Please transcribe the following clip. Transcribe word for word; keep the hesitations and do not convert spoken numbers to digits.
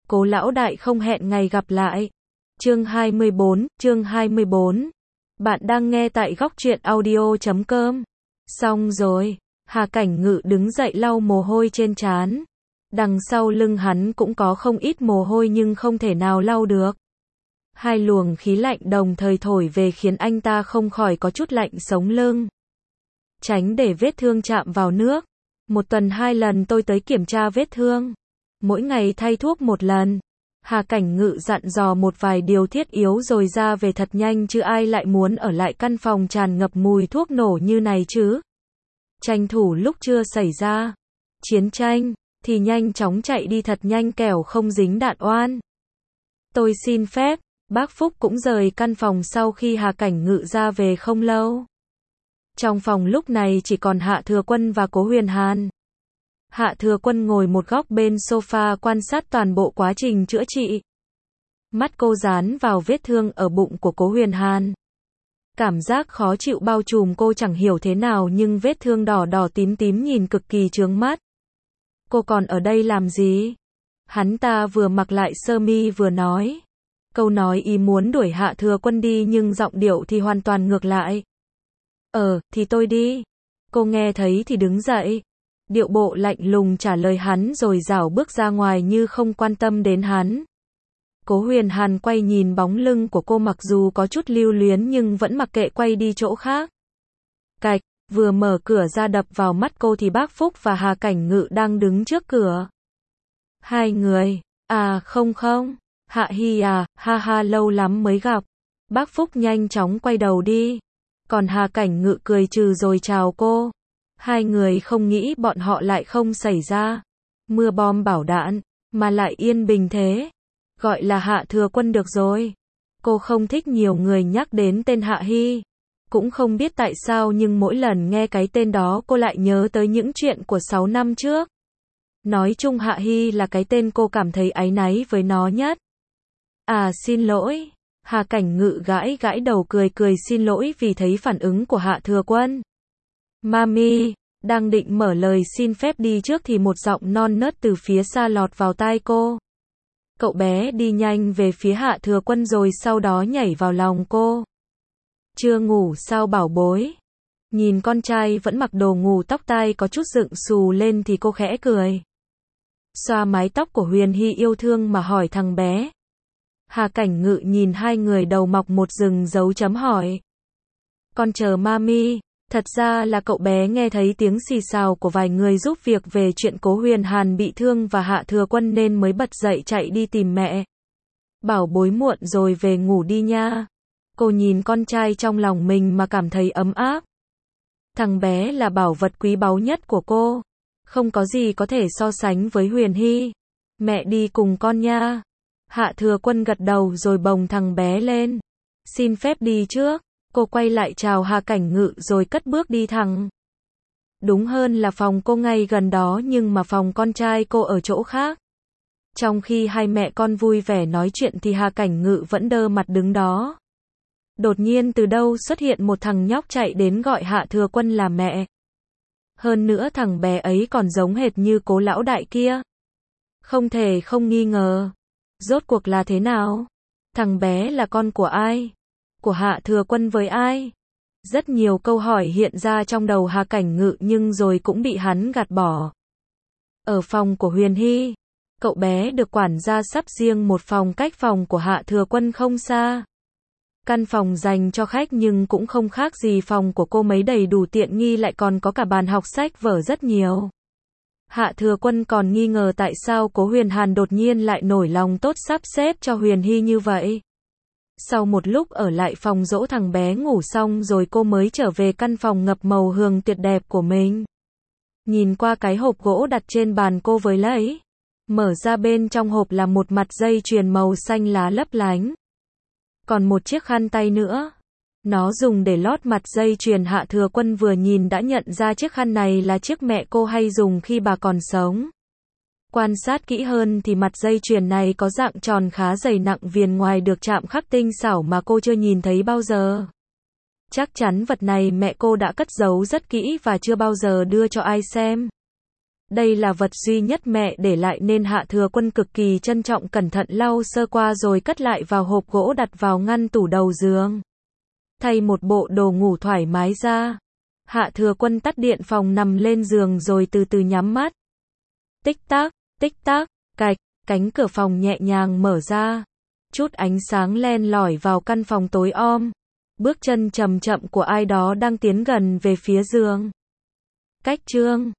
Cố lão đại không hẹn ngày gặp lại. Chương hai mươi bốn, chương hai mươi bốn. Bạn đang nghe tại góc truyện audio chấm com. Xong rồi, Hà Cảnh Ngự đứng dậy lau mồ hôi trên trán. Đằng sau lưng hắn cũng có không ít mồ hôi nhưng không thể nào lau được. Hai luồng khí lạnh đồng thời thổi về khiến anh ta không khỏi có chút lạnh sống lưng. Tránh để vết thương chạm vào nước. Một tuần hai lần tôi tới kiểm tra vết thương. Mỗi ngày thay thuốc một lần. Hà Cảnh Ngự dặn dò một vài điều thiết yếu rồi ra về thật nhanh, chứ ai lại muốn ở lại căn phòng tràn ngập mùi thuốc nổ như này chứ. Tranh thủ lúc chưa xảy ra chiến tranh thì nhanh chóng chạy đi thật nhanh kẻo không dính đạn oan. Tôi xin phép. Bác Phúc cũng rời căn phòng sau khi Hà Cảnh Ngự ra về không lâu. Trong phòng lúc này chỉ còn Hạ Thừa Quân và Cố Huyền Hàn. Hạ Thừa Quân ngồi một góc bên sofa quan sát toàn bộ quá trình chữa trị. Mắt cô dán vào vết thương ở bụng của Cố Huyền Hàn. Cảm giác khó chịu bao trùm cô, chẳng hiểu thế nào nhưng vết thương đỏ đỏ tím tím nhìn cực kỳ chướng mắt. Cô còn ở đây làm gì? Hắn ta vừa mặc lại sơ mi vừa nói. Câu nói ý muốn đuổi Hạ Thừa Quân đi nhưng giọng điệu thì hoàn toàn ngược lại. Ờ, thì tôi đi. Cô nghe thấy thì đứng dậy. Điệu bộ lạnh lùng trả lời hắn rồi rảo bước ra ngoài như không quan tâm đến hắn. Cố Huyền Hàn quay nhìn bóng lưng của cô, mặc dù có chút lưu luyến nhưng vẫn mặc kệ quay đi chỗ khác. Cạch, vừa mở cửa ra đập vào mắt cô thì bác Phúc và Hà Cảnh Ngự đang đứng trước cửa. Hai người, à không không, Hạ Hi à, ha ha lâu lắm mới gặp. Bác Phúc nhanh chóng quay đầu đi. Còn Hà Cảnh Ngự cười trừ rồi chào cô. Hai người không nghĩ bọn họ lại không xảy ra mưa bom bảo đạn, mà lại yên bình thế. Gọi là Hạ Thừa Quân được rồi. Cô không thích nhiều người nhắc đến tên Hạ Hi. Cũng không biết tại sao nhưng mỗi lần nghe cái tên đó cô lại nhớ tới những chuyện của sáu năm trước. Nói chung Hạ Hi là cái tên cô cảm thấy áy náy với nó nhất. À xin lỗi. Hà Cảnh Ngự gãi gãi đầu cười cười xin lỗi vì thấy phản ứng của Hạ Thừa Quân. Mami, đang định mở lời xin phép đi trước thì một giọng non nớt từ phía xa lọt vào tai cô. Cậu bé đi nhanh về phía Hạ Thừa Quân rồi sau đó nhảy vào lòng cô. Chưa ngủ sao bảo bối? Nhìn con trai vẫn mặc đồ ngủ, tóc tai có chút dựng xù lên thì cô khẽ cười. Xoa mái tóc của Huyền Hy yêu thương mà hỏi thằng bé. Hà Cảnh Ngự nhìn hai người đầu mọc một rừng dấu chấm hỏi. Con chờ mami. Thật ra là cậu bé nghe thấy tiếng xì xào của vài người giúp việc về chuyện Cố Huyền Hàn bị thương và Hạ Thừa Quân nên mới bật dậy chạy đi tìm mẹ. Bảo bối muộn rồi về ngủ đi nha. Cô nhìn con trai trong lòng mình mà cảm thấy ấm áp. Thằng bé là bảo vật quý báu nhất của cô. Không có gì có thể so sánh với Huyền Hy. Mẹ đi cùng con nha. Hạ Thừa Quân gật đầu rồi bồng thằng bé lên. Xin phép đi trước. Cô quay lại chào Hà Cảnh Ngự rồi cất bước đi thẳng. Đúng hơn là phòng cô ngay gần đó nhưng mà phòng con trai cô ở chỗ khác. Trong khi hai mẹ con vui vẻ nói chuyện thì Hà Cảnh Ngự vẫn đơ mặt đứng đó. Đột nhiên từ đâu xuất hiện một thằng nhóc chạy đến gọi Hạ Thừa Quân là mẹ. Hơn nữa thằng bé ấy còn giống hệt như Cố lão đại kia. Không thể không nghi ngờ. Rốt cuộc là thế nào? Thằng bé là con của ai? Của Hạ Thừa Quân với ai? Rất nhiều câu hỏi hiện ra trong đầu Hà Cảnh Ngự nhưng rồi cũng bị hắn gạt bỏ. Ở phòng của Huyền Hy, cậu bé được quản gia sắp riêng một phòng cách phòng của Hạ Thừa Quân không xa. Căn phòng dành cho khách nhưng cũng không khác gì phòng của cô mấy, đầy đủ tiện nghi, lại còn có cả bàn học sách vở rất nhiều. Hạ Thừa Quân còn nghi ngờ tại sao Cố Huyền Hàn đột nhiên lại nổi lòng tốt sắp xếp cho Huyền Hy như vậy. Sau một lúc ở lại phòng dỗ thằng bé ngủ xong rồi cô mới trở về căn phòng ngập màu hương tuyệt đẹp của mình. Nhìn qua cái hộp gỗ đặt trên bàn cô với lấy. Mở ra bên trong hộp là một mặt dây chuyền màu xanh lá lấp lánh. Còn một chiếc khăn tay nữa. Nó dùng để lót mặt dây chuyền. Hạ Thừa Quân vừa nhìn đã nhận ra chiếc khăn này là chiếc mẹ cô hay dùng khi bà còn sống. Quan sát kỹ hơn thì mặt dây chuyền này có dạng tròn khá dày, nặng viền ngoài được chạm khắc tinh xảo mà cô chưa nhìn thấy bao giờ. Chắc chắn vật này mẹ cô đã cất giấu rất kỹ và chưa bao giờ đưa cho ai xem. Đây là vật duy nhất mẹ để lại nên Hạ Thừa Quân cực kỳ trân trọng cẩn thận lau sơ qua rồi cất lại vào hộp gỗ đặt vào ngăn tủ đầu giường. Thay một bộ đồ ngủ thoải mái ra, Hạ Thừa Quân tắt điện phòng nằm lên giường rồi từ từ nhắm mắt. Tích tắc, tích tắc, cạch, cánh cửa phòng nhẹ nhàng mở ra. Chút ánh sáng len lỏi vào căn phòng tối om. Bước chân chậm chậm của ai đó đang tiến gần về phía giường. Cách chương